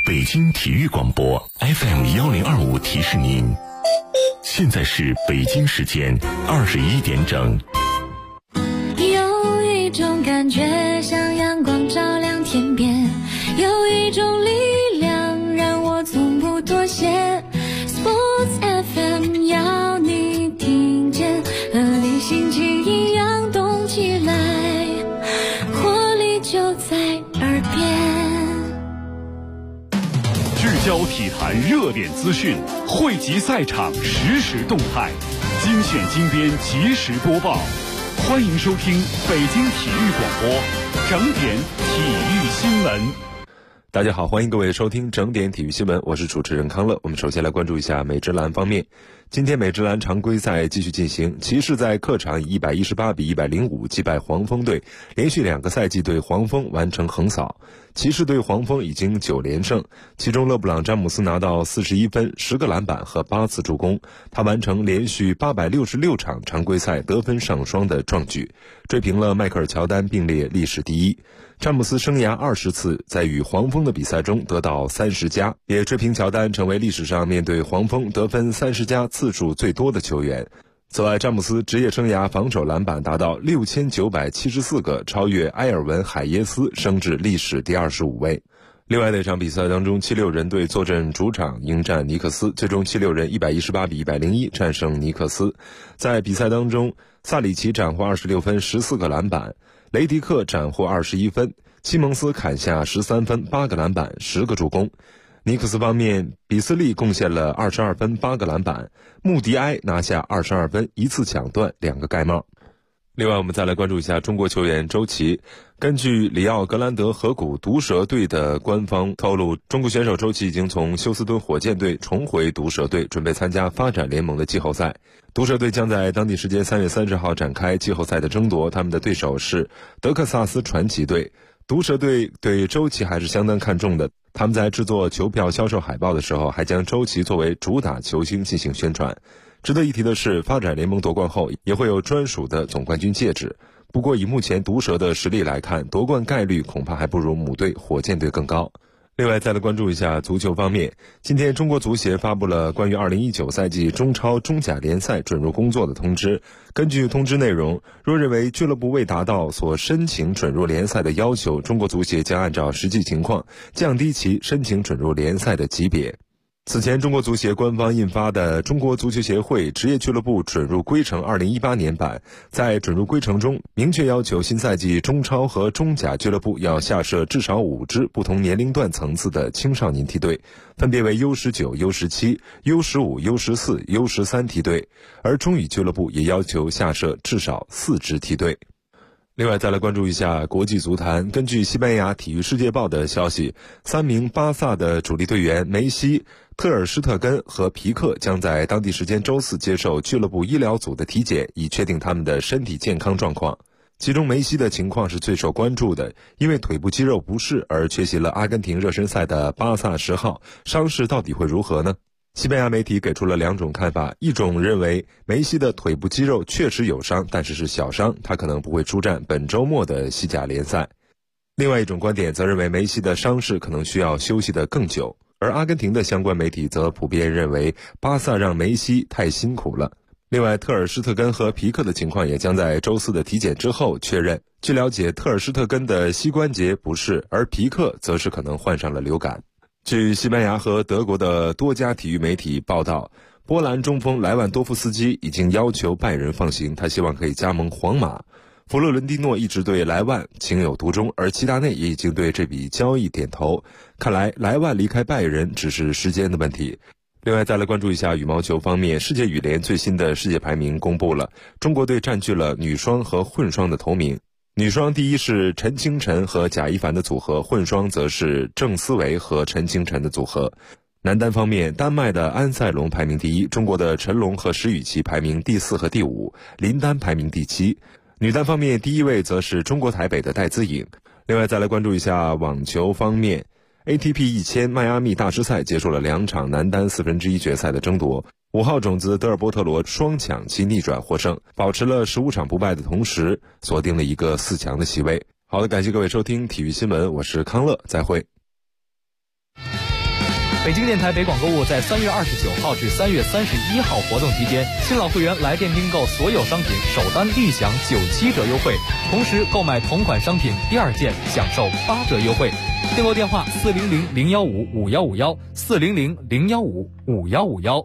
北京体育广播 FM1025提示您，现在是北京时间21点整。 有一种感觉像阳光照亮天边，有一种力量让我从不妥协。 Sports FM 要你听见，和你心情一样动起来，活力就在耳边。 聚焦体坛热点资讯，汇集赛场实时动态，精选精编及时播报。欢迎收听北京体育广播整点体育新闻。 大家好，欢迎各位收听整点体育新闻，我是主持人康乐。我们首先来关注一下美职篮方面。今天美职篮常规赛继续进行，骑士在客场以118比105击败黄蜂队，连续2个赛季对黄蜂完成横扫。骑士对黄蜂已经9连胜，其中勒布朗詹姆斯拿到41分、10个篮板和8次助攻，他完成连续866场常规赛得分上双的壮举，追平了迈克尔乔丹，并列历史第一。詹姆斯生涯20次在与黄蜂的比赛中得到30加，也追平乔丹，成为历史上面对黄蜂得分30加次数最多的球员。此外，詹姆斯职业生涯防守篮板达到6974个，超越埃尔文·海耶斯，升至历史第25位。另外那场比赛当中，76人队坐镇主场迎战尼克斯，最终76人118比101战胜尼克斯。在比赛当中，萨里奇斩获26分、14个篮板，雷迪克斩获21分，西蒙斯砍下13分、8个篮板、10个助攻。尼克斯方面，比斯利贡献了22分、8个篮板，穆迪埃拿下22分、1次抢断、2个盖帽。另外我们再来关注一下中国球员周琦。根据里奥格兰德河谷毒蛇队的官方透露，中国选手周琦已经从休斯敦火箭队重回毒蛇队，准备参加发展联盟的季后赛。毒蛇队将在当地时间3月30号展开季后赛的争夺，他们的对手是德克萨斯传奇队。毒蛇队对周琦还是相当看重的，他们在制作球票销售海报的时候，还将周琦作为主打球星进行宣传。值得一提的是，发展联盟夺冠后也会有专属的总冠军戒指。不过以目前毒蛇的实力来看，夺冠概率恐怕还不如母队火箭队更高。另外再来关注一下足球方面，今天中国足协发布了关于2019赛季中超、中甲联赛准入工作的通知。根据通知内容，若认为俱乐部未达到所申请准入联赛的要求，中国足协将按照实际情况降低其申请准入联赛的级别。此前，中国足协官方印发的《中国足球协会职业俱乐部准入规程2018年版》在准入规程中明确要求，新赛季中超和中甲俱乐部要下设至少5支不同年龄段层次的青少年梯队，分别为 U19、U17、U15、U14、U13 梯队，而中乙俱乐部也要求下设至少4支梯队。另外再来关注一下国际足坛。根据西班牙体育世界报的消息，3名巴萨的主力队员梅西、特尔施特根和皮克将在当地时间周4接受俱乐部医疗组的体检，以确定他们的身体健康状况。其中梅西的情况是最受关注的，因为腿部肌肉不适而缺席了阿根廷热身赛的巴萨10号，伤势到底会如何呢？西班牙媒体给出了2种看法，一种认为梅西的腿部肌肉确实有伤，但是小伤，他可能不会出战本周末的西甲联赛。另外一种观点则认为梅西的伤势可能需要休息得更久，而阿根廷的相关媒体则普遍认为巴萨让梅西太辛苦了。另外，特尔施特根和皮克的情况也将在周4的体检之后确认。据了解，特尔施特根的膝关节不适，而皮克则是可能患上了流感。据西班牙和德国的多家体育媒体报道，波兰中锋莱万多夫斯基已经要求拜仁放行，他希望可以加盟皇马。弗洛伦蒂诺一直对莱万情有独钟，而齐达内也已经对这笔交易点头。看来莱万离开拜仁只是时间的问题。另外再来关注一下羽毛球方面，世界羽联最新的世界排名公布了，中国队占据了女双和混双的头名。女双第一是陈清晨和贾一凡的组合，混双则是郑思维和陈清晨的组合。男单方面，丹麦的安塞龙排名第一，中国的陈龙和石宇奇排名第4和第5，林丹排名第7。女单方面，第一位则是中国台北的戴资颖。另外再来关注一下网球方面， ATP 1000迈阿密大师赛结束了2场男单1/4决赛的争夺，5号种子德尔波特罗双抢其逆转获胜，保持了15场不败的同时，锁定了一个4强的席位。好的，感谢各位收听体育新闻，我是康乐，再会。 北京电台北广购物在3月29号至3月31号活动期间，新老会员来店订购所有商品首单立享97折优惠，同时购买同款商品第二件享受8折优惠。订购电话400-015-5151，400-015-5151。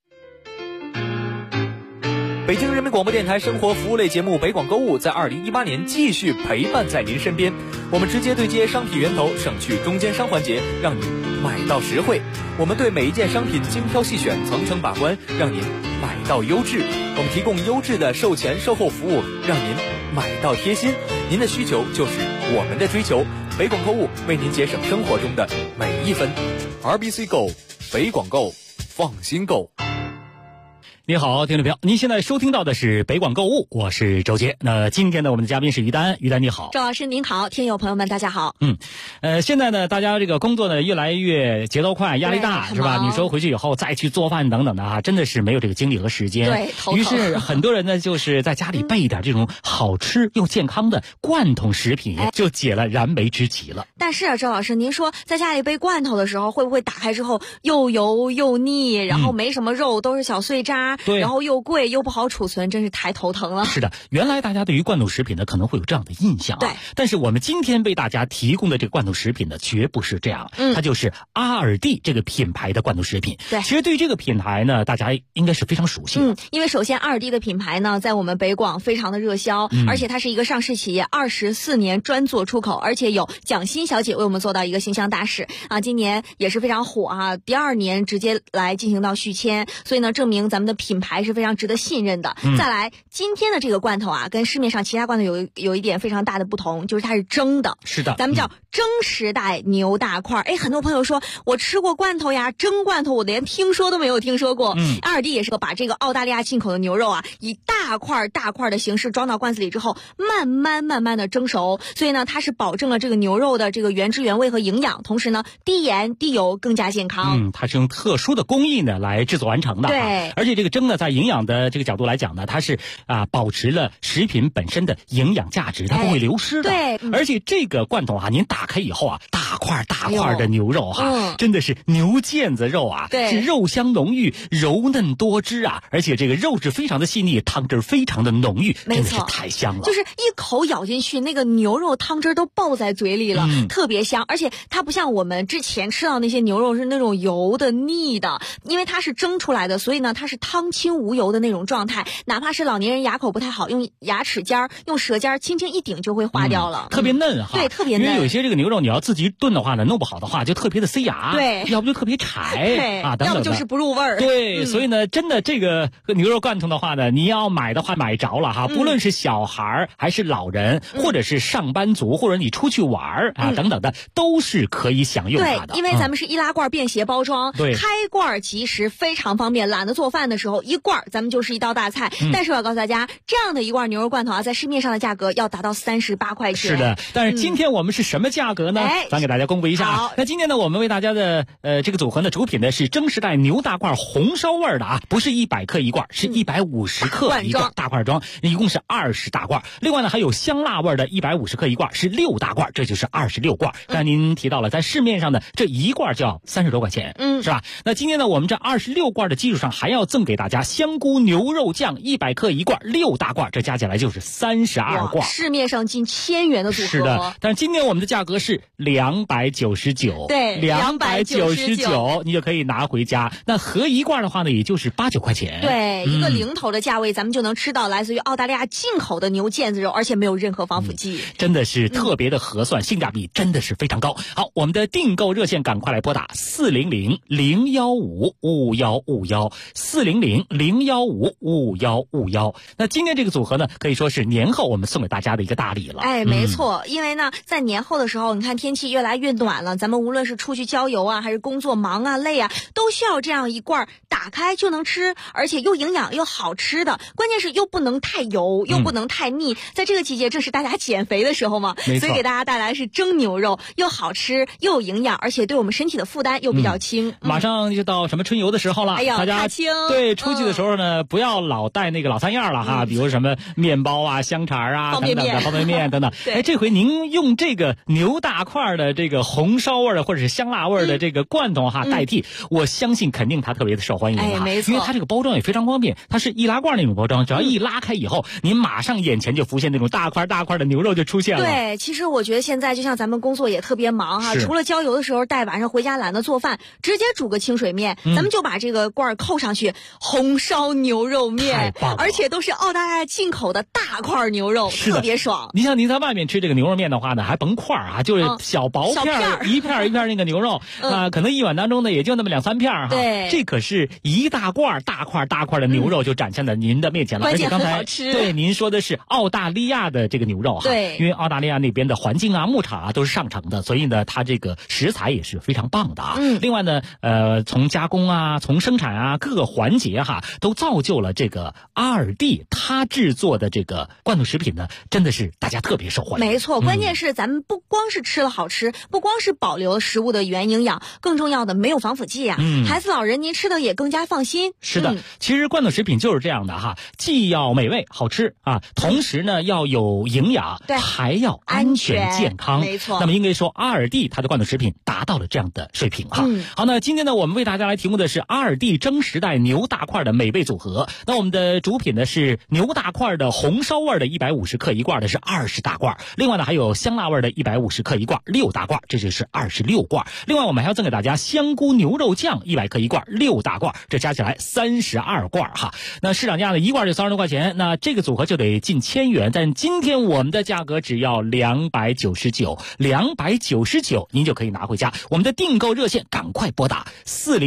北京人民广播电台生活服务类节目北广购物在2018年继续陪伴在您身边，我们直接对接商品源头，省去中间商环节，让你买到实惠。我们对每一件商品精挑细选，层层把关，让您买到优质。我们提供优质的售前售后服务，让您买到贴心。您的需求就是我们的追求，北广购物为您节省生活中的每一分。RBC Go， 北广购，放心购。 你好，听众朋友，您现在收听到的是北广购物，我是周杰。那今天呢，我们的嘉宾是于丹，于丹你好。 周老师您好，听友朋友们大家好。 现在呢，大家这个工作呢越来越节奏快，压力大，是吧？你说回去以后再去做饭等等的啊，真的是没有这个精力和时间。 对，头疼。 于是很多人呢，就是在家里备一点这种好吃又健康的罐头食品，就解了燃眉之急了。 但是啊，周老师，您说在家里备罐头的时候，会不会打开之后又油又腻，然后没什么肉，都是小碎渣， 对， 然后又贵又不好储存，真是太头疼了。 是的，原来大家对于罐头食品呢可能会有这样的印象啊， 对。 但是我们今天为大家提供的这个罐头食品呢，绝不是这样，它就是阿尔蒂这个品牌的罐头食品。 对， 其实对于这个品牌呢，大家应该是非常熟悉的。 因为首先阿尔蒂的品牌呢，在我们北广非常的热销，而且它是一个上市企业，24年专做出口，而且有蒋欣小姐为我们做到一个形象大使啊，今年也是非常火啊，第2年直接来进行到续签，所以呢，证明咱们的品牌是非常值得信任的。再来，今天的这个罐头啊，跟市面上其他罐头有一点非常大的不同，就是它是蒸的。 是的， 咱们叫蒸时代牛大块。很多朋友说我吃过罐头呀，蒸罐头我连听说都没有听说过。阿尔蒂也是把这个澳大利亚进口的牛肉啊，以大块的形式装到罐子里之后，慢慢的蒸熟，所以呢，它是保证了这个牛肉的这个原汁原味和营养，同时呢，低盐低油，更加健康。 它是用特殊的工艺呢来制作完成的。 对， 而且这个蒸呢，在营养的这个角度来讲呢，它是保持了食品本身的营养价值，它不会流失的。 对， 而且这个罐头啊，您打开以后啊，大块的牛肉真的是牛腱子肉啊， 对， 是肉香浓郁，柔嫩多汁啊，而且这个肉质非常的细腻，汤汁非常的浓郁，真的是太香了。 就是一口咬进去，那个牛肉汤汁都爆在嘴里了，特别香。而且它不像我们之前吃到那些牛肉是那种油的腻的，因为它是蒸出来的，所以呢，它是汤清无油的那种状态，哪怕是老年人牙口不太好，用牙齿尖用舌尖轻轻一顶就会化掉了， 特别嫩哈。 对，特别嫩。 因为有些这个牛肉你要自己炖的话呢，弄不好的话就特别的塞牙， 对， 要不就特别柴啊，等等的， 要不就是不入味儿。 对，所以呢，真的这个牛肉罐头的话呢，你要买的话买着了哈，不论是小孩还是老人，或者是上班族，或者你出去玩等等的，都是可以享用它的。 对，因为咱们是易拉罐便携包装， 对， 开罐即食，非常方便。懒得做饭的时候，一罐咱们就是一道大菜。但是我要告诉大家，这样的一罐牛肉罐头啊，在市面上的价格要达到38块钱。 是的，但是今天我们是什么价格呢？咱给大家公布一下。好，那今天呢，我们为大家的这个组合呢，主品呢是蒸时代牛大罐红烧味的啊，不是100克一罐，是150克一罐大罐装，一共是20大罐。另外呢，还有香辣味的150克一罐，是6大罐，这就是26罐。刚才您提到了，在市面上的这一罐就要30多块钱，是吧？那今天呢，我们这26罐的基础上，还要赠给大家香菇牛肉酱100克一罐，6大罐，这加起来就是32罐。 市面上近1000元的组合。 是的，但是今天我们的价格是299， 对 ，299，你就可以拿回家。那合一罐的话呢，也就是8、9块钱。 对，一个零头的价位，咱们就能吃到来自于澳大利亚进口的牛腱子肉，而且没有任何防腐剂， 真的是特别的合算，性价比真的是非常高。好，我们的订购热线赶快来拨打400-015-5151，400-015-5151。那今天这个组合呢，可以说是年后我们送给大家的一个大礼了。 没错，因为呢，在年后的时候，你看天气越来越暖了，咱们无论是出去郊游啊，还是工作忙啊、累啊，都需要这样一罐打开就能吃，而且又营养又好吃的，关键是又不能太油，又不能太腻。在这个季节，正是大家减肥的时候嘛，所以给大家带来是蒸牛肉，又好吃又有营养，而且对我们身体的负担又比较轻。 马上就到什么春游的时候了， 大家对以出去的时候呢，不要老带那个老三样了哈，比如什么面包啊、香肠啊等等的，方便面等等。哎，这回您用这个牛大块的这个红烧味的或者是香辣味的这个罐头哈代替，我相信肯定它特别的受欢迎啊， 没错， 因为它这个包装也非常方便，它是易拉罐那种包装，只要一拉开以后，您马上眼前就浮现那种大块的牛肉就出现了。 对，其实我觉得现在就像咱们工作也特别忙哈，除了郊游的时候带，晚上回家懒得做饭，直接煮个清水面，咱们就把这个罐扣上去，红烧牛肉面，而且都是澳大利亚进口的大块牛肉，特别爽。 你像您在外面吃这个牛肉面的话呢，还甭块啊，就是小薄片，一片一片那个牛肉可能一碗当中呢也就那么2-3片哈。 对， 这可是一大块大块的牛肉就展现在您的面前了， 而且刚才很好吃。 对，您说的是澳大利亚的这个牛肉哈， 对， 因为澳大利亚那边的环境啊、牧场啊都是上乘的，所以呢，它这个食材也是非常棒的啊。另外呢，从加工啊、从生产啊各个环节哈，都造就了这个阿尔蒂它制作的这个罐头食品呢，真的是大家特别受欢迎。 没错，关键是咱们不光是吃了好吃，不光是保留了食物的原营养，更重要的没有防腐剂啊。孩子老人您吃的也更加放心。 是的，其实罐头食品就是这样的哈，既要美味好吃啊，同时呢要有营养， 对， 还要安全健康。 没错。 那么应该说阿尔蒂它的罐头食品达到了这样的水平哈。好，那今天呢我们为大家来提供的是阿尔蒂蒸时代牛大块的美味组合。那我们的主品呢是牛大块的红烧味的150克一罐的是20大罐，另外呢还有香辣味的150克一罐6大罐，这就是26罐。另外我们还要赠给大家香菇牛肉酱100克一罐6大罐，这加起来32罐哈。那市场价呢一罐就30多块钱，那这个组合就得近1000元，但今天我们的价格只要299，您就可以拿回家。我们的订购热线赶快拨打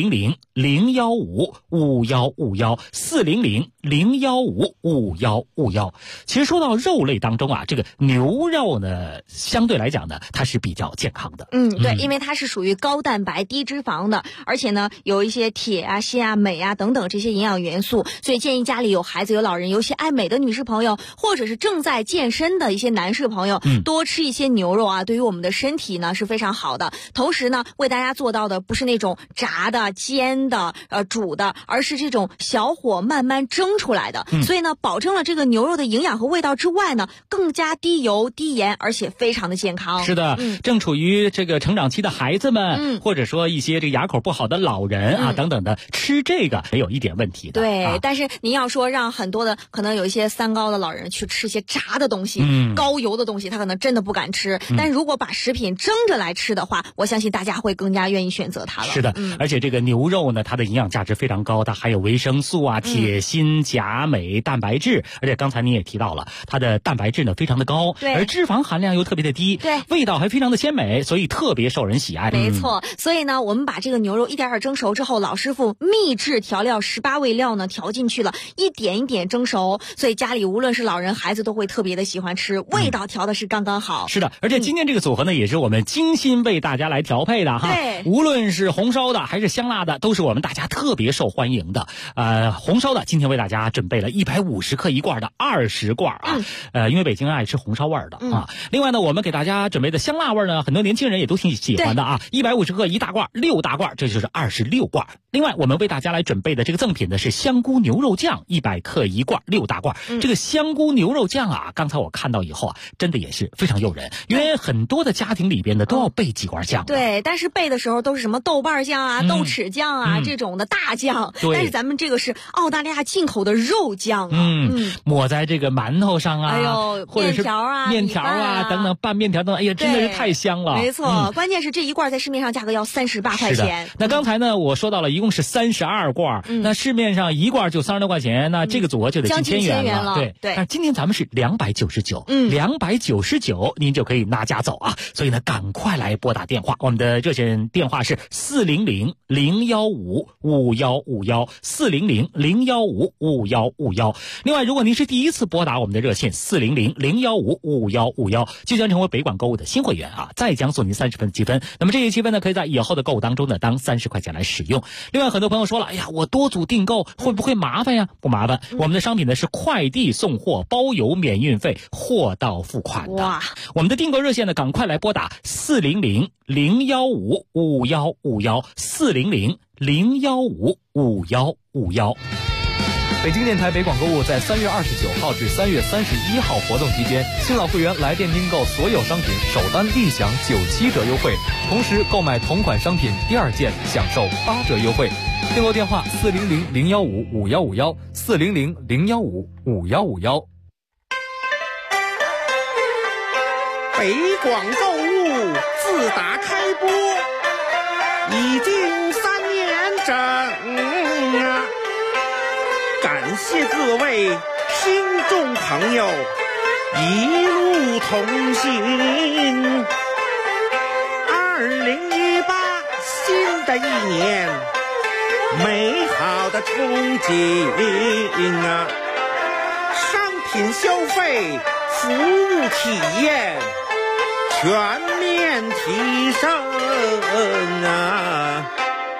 400-015-5151，400-015-5151。其实说到肉类当中啊，这个牛肉呢相对来讲呢它是比较健康的。 对，因为它是属于高蛋白低脂肪的，而且呢有一些铁啊、锌啊、镁啊等等这些营养元素，所以建议家里有孩子有老人，有些爱美的女士朋友，或者是正在健身的一些男士朋友，多吃一些牛肉啊，对于我们的身体呢是非常好的。同时呢，为大家做到的不是那种炸的、煎的、煮的，而是这种小火慢慢蒸出来的。所以呢，保证了这个牛肉的营养和味道之外呢，更加低油、低盐，而且非常的健康。 是的，正处于这个成长期的孩子们，或者说一些这个牙口不好的老人啊等等的，吃这个没有一点问题的。 对，但是您要说让很多的可能有一些三高的老人去吃一些炸的东西，高油的东西，他可能真的不敢吃。但如果把食品蒸着来吃的话，我相信大家会更加愿意选择它了。 是的，而且这个牛肉呢，它的营养价值非常高，它含有维生素啊、铁、锌、钾、镁、蛋白质，而且刚才您也提到了，它的蛋白质呢非常的高，而脂肪含量又特别的低， 对， 味道还非常的鲜美，所以特别受人喜爱。 没错，所以呢，我们把这个牛肉一点点蒸熟之后，老师傅秘制调料18味料呢调进去了，一点一点蒸熟，所以家里无论是老人孩子都会特别的喜欢吃，味道调的是刚刚好。 是的，而且今天这个组合呢也是我们精心为大家来调配的哈。 对， 无论是红烧的还是香辣的，都是我们大家特别受欢迎的。红烧的今天为大家准备了150克一罐的20罐啊。因为北京爱吃红烧味的啊。另外呢，我们给大家准备的香辣味呢，很多年轻人也都挺喜欢的啊。150克一大罐6大罐，这就是26罐。另外我们为大家来准备的这个赠品呢是香菇牛肉酱100克一罐6大罐。这个香菇牛肉酱啊，刚才我看到以后啊，真的也是非常诱人，因为很多的家庭里边呢都要备几罐酱。 对，但是备的时候都是什么豆瓣酱啊、豆豉酱啊这种的大酱，但是咱们这个是澳大利亚进口的肉酱啊， 抹在这个馒头上啊，或者是面条啊等等，拌面条等等，哎呀，真的是太香了。 没错，关键是这一罐在市面上价格要38块钱。 那刚才呢我说到了一共是32罐，那市面上一罐就30多块钱，那这个组合就得近1000元了。对，但是今天咱们是299，299您就可以拿家走啊。所以呢，赶快来拨打电话，我们的热线电话是400-015-5151，400-015-5151。另外，如果您是第一次拨打我们的热线400-015-5151，就将成为北广购物的新会员啊，再将送您30分的积分。那么这些积分呢，可以在以后的购物当中呢，当30块钱来使用。另外，很多朋友说了，哎呀，我多组订购会不会麻烦呀？不麻烦，我们的商品呢是快递送货，包邮免运费，货到付款的。哇，我们的订购热线呢，赶快来拨打400-015-5151，400-015-5151。 北京电台北广购物在3月29号至3月31号活动期间，新老会员来电订购所有商品首单立享97折优惠，同时购买同款商品第2件享受8折优惠。订购电话400-015-5151，400-015-5151。 北广购物自打开播已经3年整啊，感谢各位听众朋友一路同行。2018新的一年，美好的憧憬啊，商品消费服务体验全面提升啊！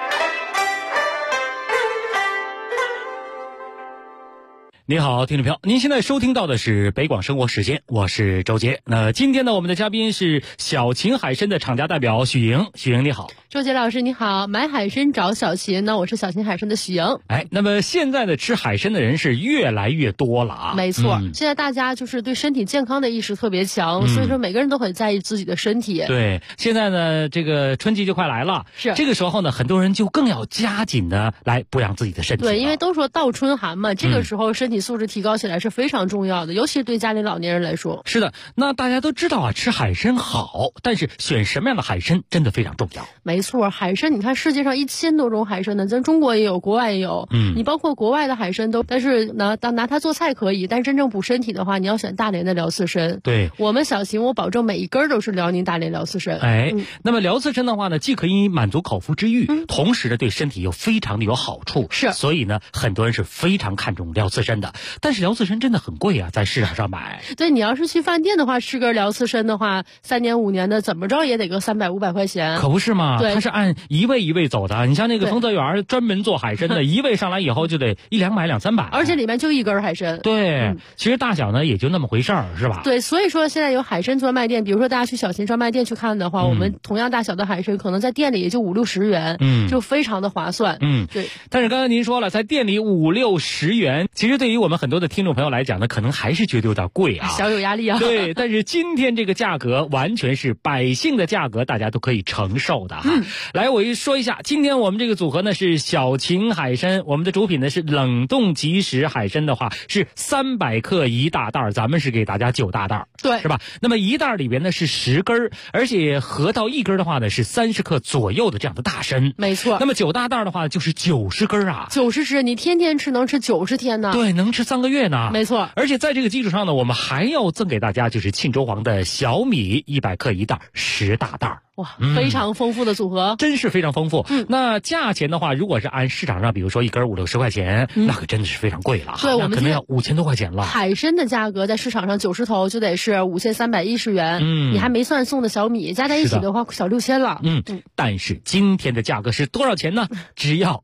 你好，听众朋友，您现在收听到的是北广生活时间，我是周杰。那今天呢，我们的嘉宾是小秦海参的厂家代表许莹。许莹你好。 周杰老师你好，买海参找小秦呢，我是小秦海参的许莹。 那么现在的吃海参的人是越来越多了啊。 没错，现在大家就是对身体健康的意识特别强，所以说每个人都很在意自己的身体。 对，现在呢，这个春季就快来了， 是这个时候呢，很多人就更要加紧的来补养自己的身体。 对，因为都说倒春寒嘛，这个时候身体素质提高起来是非常重要的，尤其对家里老年人来说。 是的，那大家都知道啊，吃海参好，但是选什么样的海参真的非常重要。 没错，海参你看世界上1000多种海参呢，咱中国也有，国外也有。你包括国外的海参都，但是拿它做菜可以，但真正补身体的话，你要选大连的辽刺参。 对， 我们小秦我保证每一根都是辽宁大连辽刺参。 那么辽刺参的话呢，既可以满足口腹之欲，同时呢对身体又非常的有好处。 是， 所以呢很多人是非常看重辽刺参的。但是辽刺参真的很贵啊，在市场上买。 对，你要是去饭店的话，吃根辽刺参的话，3年5年的怎么着也得个300、500块钱。 可不是嘛？ 对， 它是按一位一位走的。你像那个丰泽园专门做海参的，一位上来以后就得100-200、300， 而且里面就一根海参。 对，其实大小呢也就那么回事儿，是吧？ 对，所以说现在有海参专卖店，比如说大家去小秦专卖店去看的话，我们同样大小的海参可能在店里也就50-60元，就非常的划算。对。 但是刚才您说了，在店里50-60元，其实对于我们很多的听众朋友来讲呢，可能还是觉得有点贵啊， 小有压力啊。 对，但是今天这个价格完全是百姓的价格，大家都可以承受的哈。来，我说一下，今天我们这个组合呢是小秦海参，我们的主品呢是冷冻即食海参的话是300克一大袋，咱们是给大家9大袋， 对， 是吧？那么一袋里边呢是10根，而且合到一根的话呢是30克左右的这样的大参， 没错。 那么9大袋的话就是90根啊 ，90只，你天天吃能吃90天呢？ 对，能吃3个月呢。 没错。 而且在这个基础上呢，我们还要赠给大家就是沁州黄的小米100克一袋，10大袋。 哇，非常丰富的组合， 真是非常丰富。那价钱的话，如果是按市场上，比如说一根50-60块钱，那可真的是非常贵了。 对，我们可能要5000多块钱了。 海参的价格在市场上90头就得是5310元，你还没算送的小米，加在一起的话小6000了。 但是今天的价格是多少钱呢？只要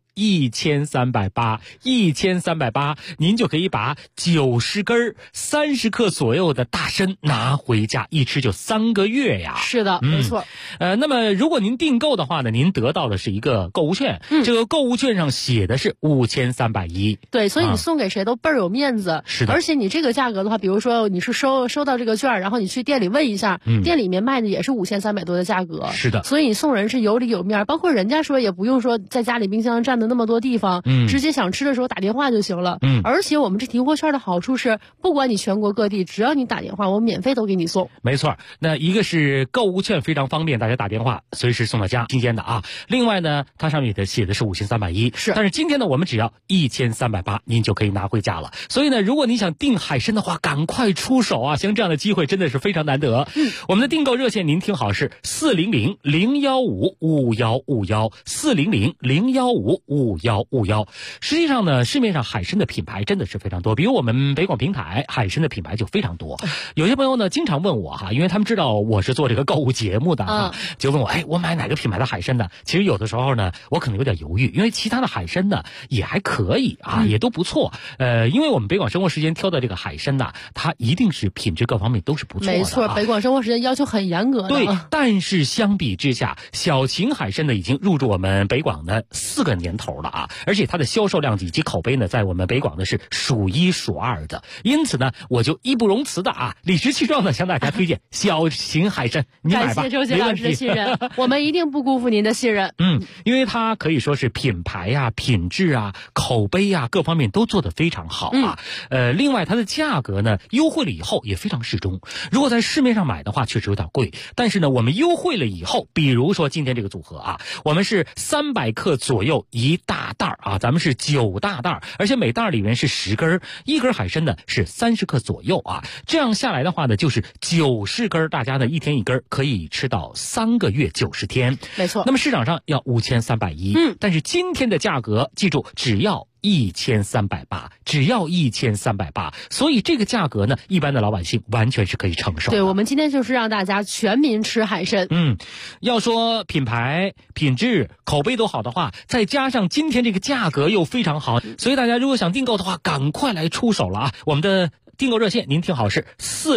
1380，1380，您就可以把90根30克左右的大参拿回家，一吃就3个月呀。 是的，没错。 那么如果您订购的话呢，您得到的是一个购物券，这个购物券上写的是5310。 对，所以你送给谁都倍儿有面子。 是的。 而且你这个价格的话，比如说你是收到这个券，然后你去店里问一下，店里面卖的也是5300多的价格。 是的。 所以你送人是有理有面，包括人家说也不用说在家里冰箱占的那么多地方，直接想吃的时候打电话就行了。而且我们这提货券的好处是，不管你全国各地，只要你打电话，我免费都给你送。 没错，那一个是购物券非常方便，大家打电话随时送到家，新鲜的啊。另外呢，它上面写的是5310， 是。 但是今天呢，我们只要1380，您就可以拿回家了。所以呢，如果你想订海参的话，赶快出手啊！像这样的机会真的是非常难得。我们的订购热线您听好是400-015-5151，400-015-5151。实际上呢，市面上海参的品牌真的是非常多，比如我们北广平台海参的品牌就非常多。有些朋友呢经常问我哈，因为他们知道我是做这个购物节目的哈， 就问我，我买哪个品牌的海参呢？其实有的时候呢，我可能有点犹豫，因为其他的海参呢也还可以啊，也都不错。因为我们北广生活时间挑的这个海参呐，它一定是品质各方面都是不错的。 没错，北广生活时间要求很严格的。 对，但是相比之下，小秦海参呢已经入驻我们北广的4个年头了啊，而且它的销售量以及口碑呢，在我们北广呢是数1数2的。因此呢，我就义不容辞的理直气壮的向大家推荐小秦海参，你买吧。 感谢周杰老师的信任，我们一定不辜负您的信任。 因为它可以说是品牌啊、品质啊、口碑啊各方面都做得非常好啊。另外它的价格呢优惠了以后也非常适中。如果在市面上买的话，确实有点贵，但是呢，我们优惠了以后，比如说今天这个组合我们是300克左右一大袋咱们是9大袋，而且每袋里面是10根，一根海参呢是30克左右这样下来的话呢，就是90根，大家呢一天一根，可以吃到3个月90天。 没错。 那么市场上要5310，但是今天的价格，记住只要1380，只要1380，所以这个价格呢，一般的老百姓完全是可以承受的。 对，我们今天就是让大家全民吃海参。 要说品牌、品质、口碑都好的话，再加上今天这个价格又非常好，所以大家如果想订购的话，赶快来出手了我们的订购热线您听好是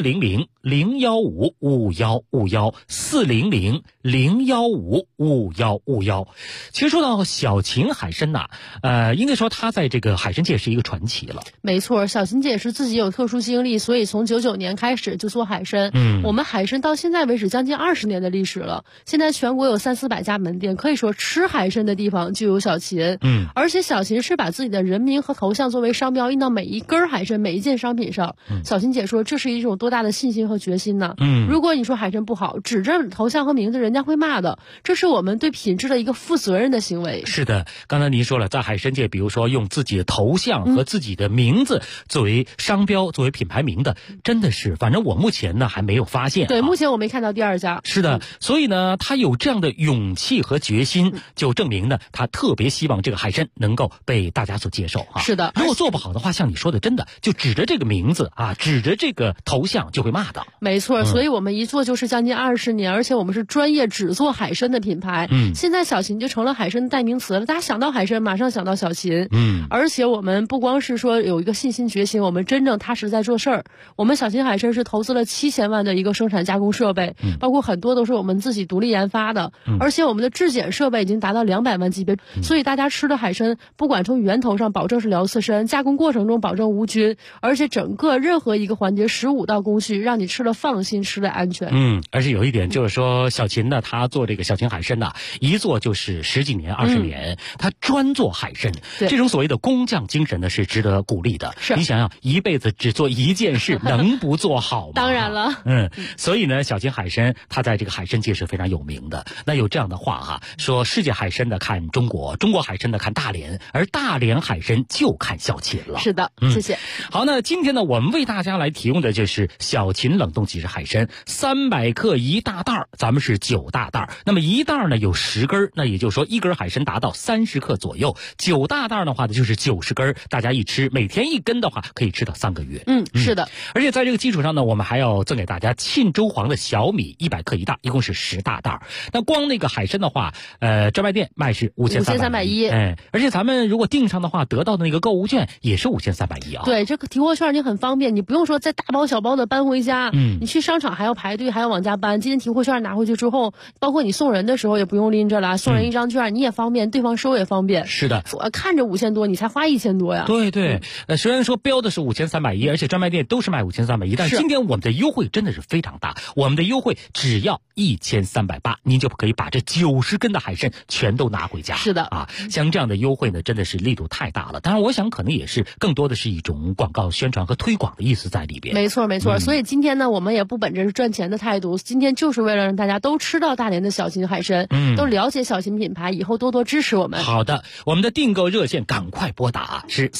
400-015-5151，400-015-5151。其实说到小秦海参应该说它在这个海参界是一个传奇了。 没错，小秦姐是自己有特殊经历，所以从99年开始就做海参。我们海参到现在为止将近20年的历史了，现在全国有300-400家门店，可以说吃海参的地方就有小秦。而且小秦是把自己的人名和头像作为商标印到每一根海参每一件商品上。小秦姐说这是一种多大的信心和决心呢？如果你说海参不好，指着头像和名字，人家会骂的。这是我们对品质的一个负责任的行为。 是的，刚才您说了，在海参界，比如说用自己的头像和自己的名字作为商标、作为品牌名的，真的是，反正我目前呢还没有发现。 对，目前我没看到第2家。 是的，所以呢，他有这样的勇气和决心，就证明呢，他特别希望这个海参能够被大家所接受是的， 如果做不好的话，像你说的，真的就指着这个名字指着这个头像就会骂的。 没错，所以我们一做就是将近20年，而且我们是专业只做海参的品牌。现在小秦就成了海参的代名词了，大家想到海参马上想到小秦。而且我们不光是说有一个信心决心，我们真正踏实在做事儿。我们小秦海参是投资了7000万的一个生产加工设备，包括很多都是我们自己独立研发的，而且我们的质检设备已经达到200万级别，所以大家吃的海参不管从源头上保证是辽刺参，加工过程中保证无菌，而且整个任何一个环节15道工序，让你吃了放心，吃了安全。 而且有一点就是说，小秦呢，他做这个小秦海参一做就是10几年、20年，他专做海参，这种所谓的工匠精神呢是值得鼓励的。 是， 你想想，一辈子只做一件事，能不做好吗？ 当然了。 所以呢，小秦海参他在这个海参界是非常有名的。那有这样的话说世界海参的看中国，中国海参的看大连，而大连海参就看小秦了。 是的，谢谢。 好，那今天呢，我们为大家来提供的就是小秦冷冻即食海参，300克一大袋，咱们是9大袋。那么一袋呢有10根，那也就是说一根海参达到30克左右，9大袋的话呢就是90根，大家一吃，每天1根的话可以吃到3个月。 是的。 而且在这个基础上呢，我们还要赠给大家沁州黄的小米100克一袋，一共是10大袋。那光那个海参的话，专卖店卖是5310，而且咱们如果订上的话，得到的那个购物券也是5310 对，这个提货券你很方便，你不用说再大包小包的搬回家，你去商场还要排队，还要往家搬。今天提货券拿回去之后，包括你送人的时候也不用拎着了，送人一张券你也方便，对方收也方便。 是的， 我看着5000多，你才花1000多呀。 对，虽然说标的是5310，而且专卖店都是卖5310，但是今天我们的优惠真的是非常大，我们的优惠只要1380，您就可以把这90根的海参全都拿回家。 是的像这样的优惠呢，真的是力度太大了。当然，我想可能也是更多的是一种广告宣传和推广的意思在里边。 没错，所以今天呢，我们也不本着是赚钱的态度，今天就是为了让大家都吃到大连的小秦海参，都了解小秦品牌，以后多多支持我们。 好的，我们的订购热线赶快拨打是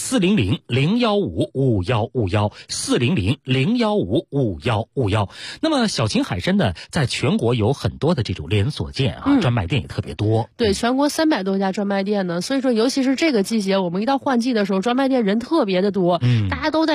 400-015-5151，400-015-5151。那么小秦海参呢，在全国有很多的这种连锁店专卖店也特别多。 对，全国300多家专卖店呢，所以说尤其是这个季节，我们一到换季的时候，专卖店人特别的多，大家都在去买海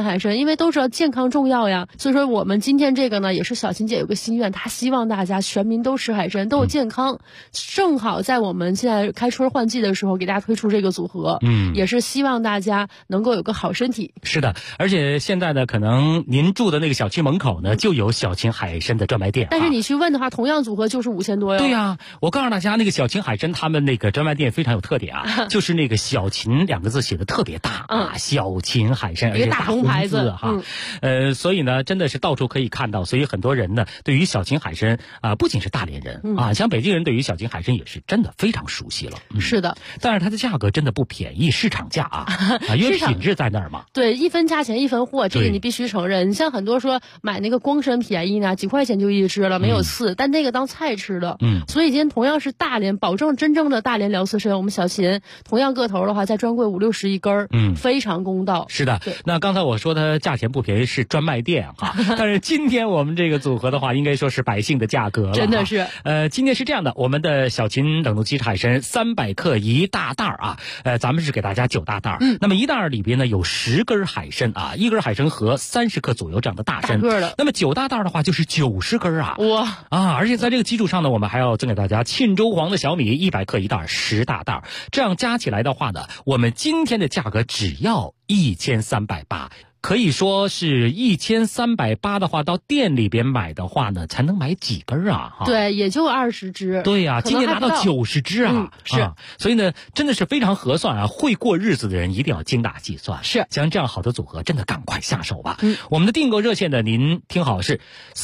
海参，因为都知道健康重要呀。所以说我们今天这个呢，也是小琴姐有个心愿，她希望大家全民都吃海参，都有健康。正好在我们现在开春换季的时候，给大家推出这个组合，也是希望大家能够有个好身体。 是的，而且现在呢，可能您住的那个小区门口呢，就有小琴海参的专卖店。 但是你去问的话，同样组合就是5000多哟。 对呀，我告诉大家，那个小琴海参他们那个专卖店非常有特点啊，就是那个小琴2个字写的特别大啊，小琴海参，而且大红字哈。所以呢，真的是到处可以看到，所以很多人呢，对于小琴海参不仅是大连人啊，像北京人对于小琴海参也是真的非常熟悉了。 是的， 但是它的价格真的不便宜，市场价啊，因为品质在那儿嘛。 对，一分价钱一分货，这个你必须承认。你像很多说买那个光参便宜呢，几块钱就一只了，没有刺，但那个当菜吃的。所以今天同样是大连，保证真正的大连辽刺参，我们小琴同样个头的话，在专柜50-60一根非常公道。 是的，那刚才我说它价钱不便宜是专卖店哈，但是今天我们这个组合的话，应该说是百姓的价格了。 真的是。 今天是这样的，我们的小琴冷冻鸡翅海参300克1大袋啊，咱们是给大家9大袋。那么1袋里边呢有10根海参啊，1根海参和30克左右这样的大参。那么9大袋的话就是90根啊。哇啊！而且在这个基础上呢，我们还要赠给大家沁州黄的小米100克1袋10大袋，这样加起来的话呢，我们今天的价格只要1380。可以说是1380的话，到店里边买的话呢，才能买几根啊？ 对，也就20只。 对呀，今天拿到90只啊！ 是， 所以呢，真的是非常合算啊！会过日子的人一定要精打细算。 是， 像这样好的组合，真的赶快下手吧。我们的订购热线呢，您听好是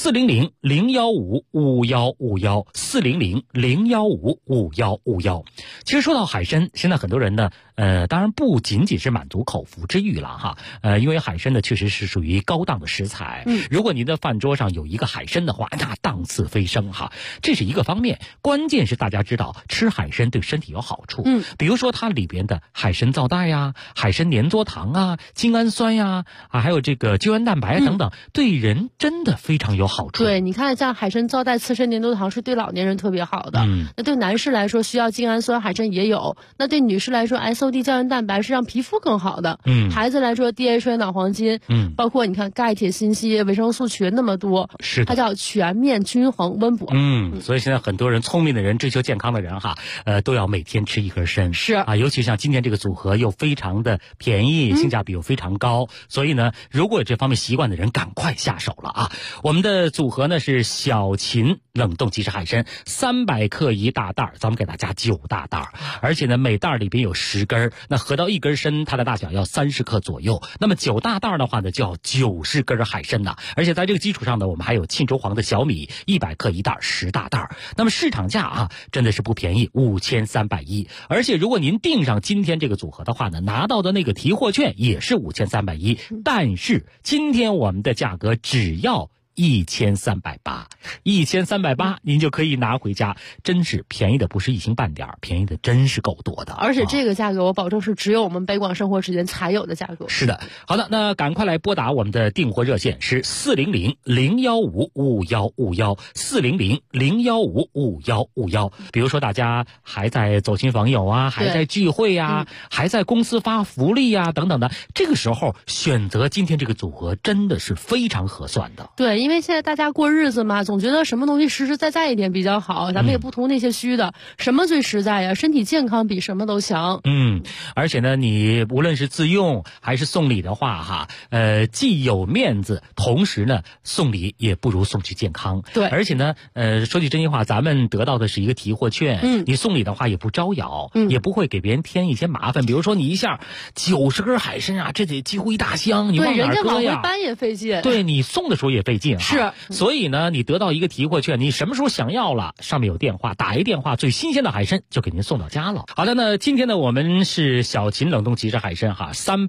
400-015-5151，400-015-5151。其实说到海参，现在很多人呢，当然不仅仅是满足口腹之欲了哈，因为海参呢确实是属于高档的食材。如果您的饭桌上有一个海参的话，那档次飞升哈，这是一个方面。关键是大家知道吃海参对身体有好处，比如说它里边的海参皂带呀、海参粘唑糖啊、精氨酸呀还有这个胶原蛋白等等，对人真的非常有好处。 对，你看像海参皂带、刺参粘唑糖是对老年人特别好的。那对男士来说需要精氨酸，海参也有；那对女士来说 SOD 胶原蛋白是让皮肤更好的。孩子来说 DHA 脑黄金，包括你看钙、铁、锌、硒、维生素群那么多， 是它叫全面均衡温补。 所以现在很多人聪明的人、追求健康的人哈，都要每天吃1根参。 是啊，尤其像今天这个组合又非常的便宜，性价比又非常高，所以呢，如果有这方面习惯的人，赶快下手了啊！我们的组合呢是小琴冷冻鸡翅海参300克1大袋，咱们给大家9大袋，而且呢每袋里边有10根，那合到1根参，它的大小要30克左右。那么9大袋的话呢，就要90根海参呢。而且在这个基础上呢，我们还有沁州黄的小米100克1袋10大袋。那么市场价啊，真的是不便宜，5310。而且如果您订上今天这个组合的话呢，拿到的那个提货券也是5310。但是今天我们的价格只要1380，1380您就可以拿回家，真是便宜的不是一星半点，便宜的真是够多的。 而且这个价格我保证是只有我们北广生活时间才有的价格。 是的，好的，那赶快来拨打我们的订货热线是400-015-5151，400-015-5151。比如说大家还在走亲访友啊，还在聚会啊，还在公司发福利啊等等的，这个时候选择今天这个组合真的是非常合算的。 对，因为现在大家过日子嘛，总觉得什么东西实实在在一点比较好，咱们也不图那些虚的，什么最实在呀？身体健康比什么都强。 而且呢，你无论是自用还是送礼的话哈，既有面子，同时呢送礼也不如送去健康。 对， 而且呢，说句真心话，咱们得到的是一个提货券，你送礼的话也不招摇，也不会给别人添一些麻烦。比如说你一下90根海参啊，这得几乎1大箱，你往哪搁呀？ 人家往回搬也费劲。 对，你送的时候也费劲。 是， 所以呢，你得到一个提货券，你什么时候想要了，上面有电话，打一电话，最新鲜的海参就给您送到家了。好的，那今天呢，我们是小琴冷冻鸡翅海参哈，300